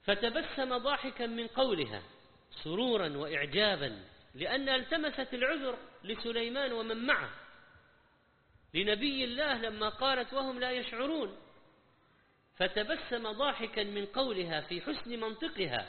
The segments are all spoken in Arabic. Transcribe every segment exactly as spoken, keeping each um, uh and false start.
فتبسم ضاحكا من قولها سرورا وإعجابا، لأن التمست العذر لسليمان ومن معه، لنبي الله لما قالت وهم لا يشعرون، فتبسم ضاحكا من قولها في حسن منطقها.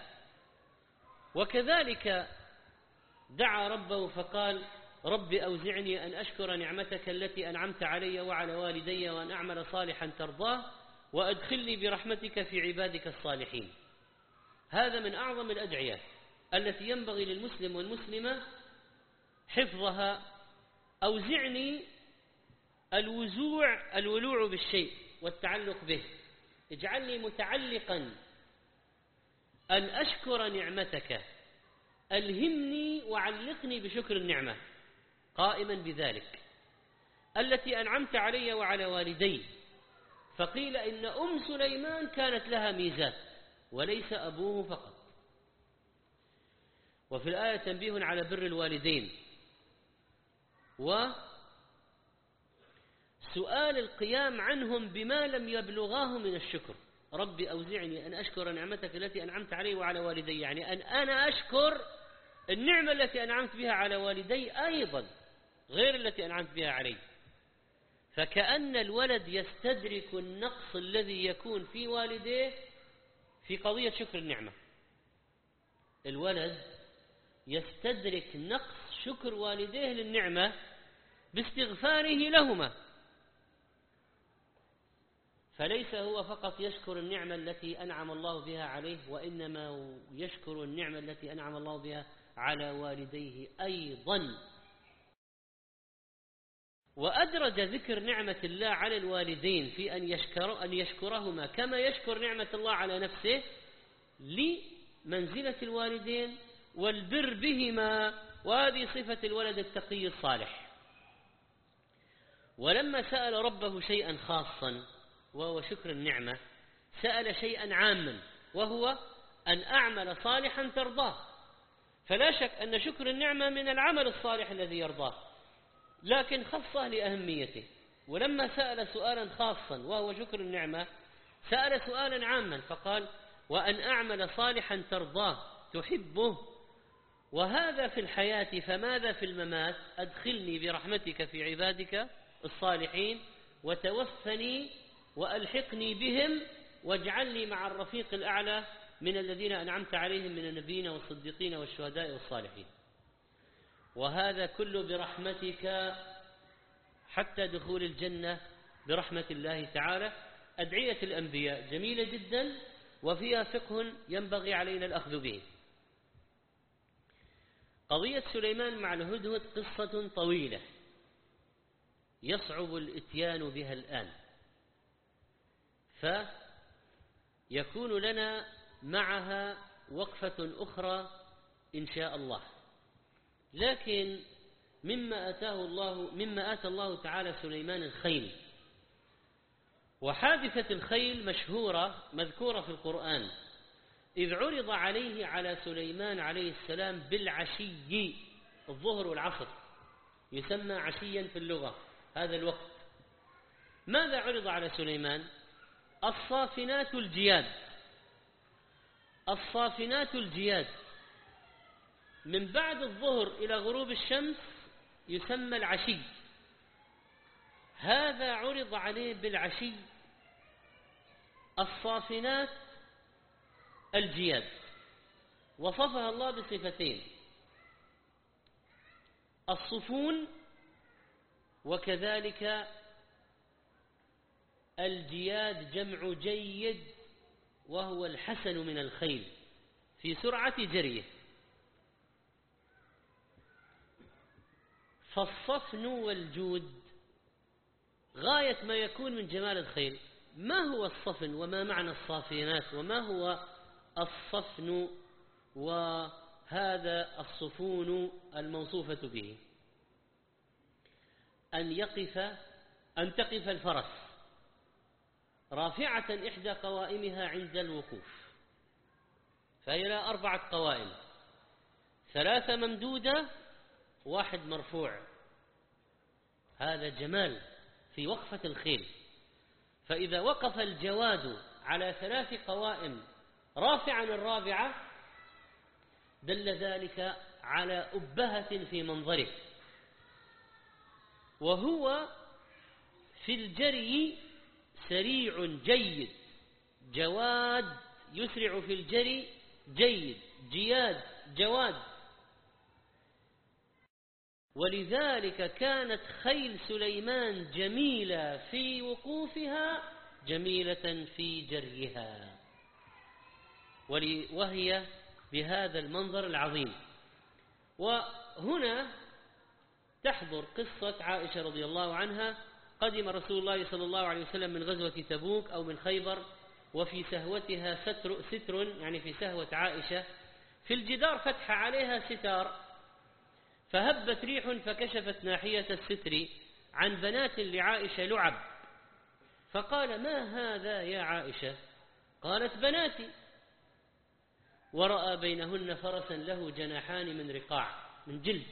وكذلك دعا ربه فقال رب أوزعني أن أشكر نعمتك التي أنعمت علي وعلى والدي وأن أعمل صالحا ترضاه وأدخلني برحمتك في عبادك الصالحين. هذا من أعظم الأدعية التي ينبغي للمسلم والمسلمة حفظها. أوزعني الوزوع الولوع بالشيء والتعلق به، اجعلني متعلقا أن أشكر نعمتك، ألهمني وعلقني بشكر النعمة قائما بذلك التي أنعمت علي وعلى والدي. فقيل إن أم سليمان كانت لها ميزات وليس أبوه فقط. وفي الآية تنبيه على بر الوالدين وسؤال القيام عنهم بما لم يبلغاه من الشكر. رب أوزعني أن أشكر نعمتك التي أنعمت علي وعلى والدي، يعني أن أنا أشكر النعمة التي أنعمت بها على والدي أيضا غير التي أنعمت بها علي. فكأن الولد يستدرك النقص الذي يكون في والديه في قضية شكر النعمة. الولد يستدرك نقص شكر والديه للنعمة باستغفاره لهما، فليس هو فقط يشكر النعمة التي أنعم الله بها عليه، وإنما يشكر النعمة التي أنعم الله بها على والديه أيضا. وأدرج ذكر نعمة الله على الوالدين في أن يشكر أن يشكرهما كما يشكر نعمة الله على نفسه لمنزلة الوالدين والبر بهما، وهذه صفة الولد التقي الصالح. ولما سأل ربه شيئا خاصا وهو شكر النعمة، سأل شيئا عاما وهو أن أعمل صالحا ترضاه. فلا شك أن شكر النعمة من العمل الصالح الذي يرضاه، لكن خصه لأهميته. ولما سأل سؤالا خاصا وهو شكر النعمة، سأل سؤالا عاما فقال وأن أعمل صالحا ترضاه تحبه، وهذا في الحياة فماذا في الممات؟ أدخلني برحمتك في عبادك الصالحين وتوفني وألحقني بهم واجعلني مع الرفيق الأعلى من الذين أنعمت عليهم من النبيين والصديقين والشهداء والصالحين. وهذا كله برحمتك حتى دخول الجنة برحمة الله تعالى. أدعية الأنبياء جميلة جدا وفيها فقه ينبغي علينا الأخذ به. قضية سليمان مع الهدهد قصة طويلة يصعب الإتيان بها الآن، فيكون لنا معها وقفة أخرى إن شاء الله. لكن مما أتاه الله مما آتى الله تعالى سليمان الخيل، وحادثة الخيل مشهورة مذكورة في القرآن، إذ عرض عليه على سليمان عليه السلام بالعشي، الظهر والعصر يسمى عشيا في اللغة هذا الوقت. ماذا عرض على سليمان؟ الصافنات الجياد. الصافنات الجياد من بعد الظهر إلى غروب الشمس يسمى العشي. هذا عرض عليه بالعشي الصافنات الجياد، وصفها الله بصفتين: الصفون وكذلك الجياد جمع جيد وهو الحسن من الخيل في سرعة جريه. فالصفن والجود غاية ما يكون من جمال الخيل. ما هو الصفن وما معنى الصافنات وما هو الصفن وهذا الصفون الموصوفة به؟ أن يقف أن تقف الفرس رافعة إحدى قوائمها عند الوقوف، فهي لها أربعة قوائم، ثلاثة ممدودة واحد مرفوع. هذا جمال في وقفة الخيل. فإذا وقف الجواد على ثلاث قوائم رافعا الرابعة دل ذلك على أبهة في منظره، وهو في الجري سريع جيد، جواد يسرع في الجري جيد، جياد جواد. ولذلك كانت خيل سليمان جميلة في وقوفها جميلة في جريها، وهي بهذا المنظر العظيم. وهنا تحضر قصة عائشة رضي الله عنها. قدم رسول الله صلى الله عليه وسلم من غزوة تبوك أو من خيبر، وفي سهوتها ستر, ستر يعني في سهوة عائشة في الجدار فتح عليها ستار، فهبت ريح فكشفت ناحية الستر عن بنات لعائشة لعب، فقال: ما هذا يا عائشة؟ قالت: بناتي. ورأى بينهن فرسا له جناحان من رقاع من جلد،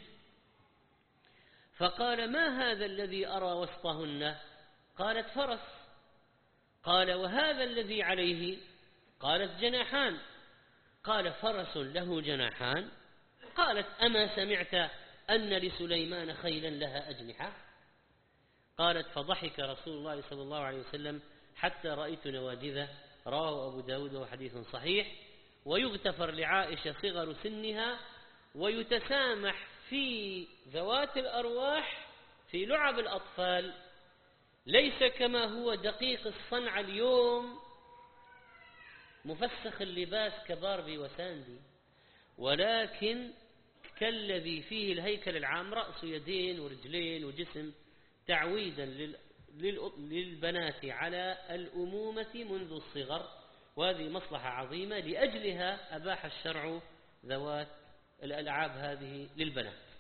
فقال: ما هذا الذي أرى وسطهن؟ قالت: فرس. قال: وهذا الذي عليه؟ قالت: جناحان. قال: فرس له جناحان؟ قالت: أما سمعت أن لسليمان خيلا لها أجنحة؟ قالت: فضحك رسول الله صلى الله عليه وسلم حتى رأيت نواجذه. رواه أبو داود وحديث صحيح. ويغتفر لعائشة صغر سنها، ويتسامح في ذوات الأرواح في لعب الأطفال، ليس كما هو دقيق الصنع اليوم مفسخ اللباس كباربي وساندي، ولكن كالذي فيه الهيكل العام، رأس يدين ورجلين وجسم، تعويدا للبنات على الأمومة منذ الصغر. وهذه مصلحة عظيمة، لأجلها أباح الشرع ذوات الألعاب هذه للبنات.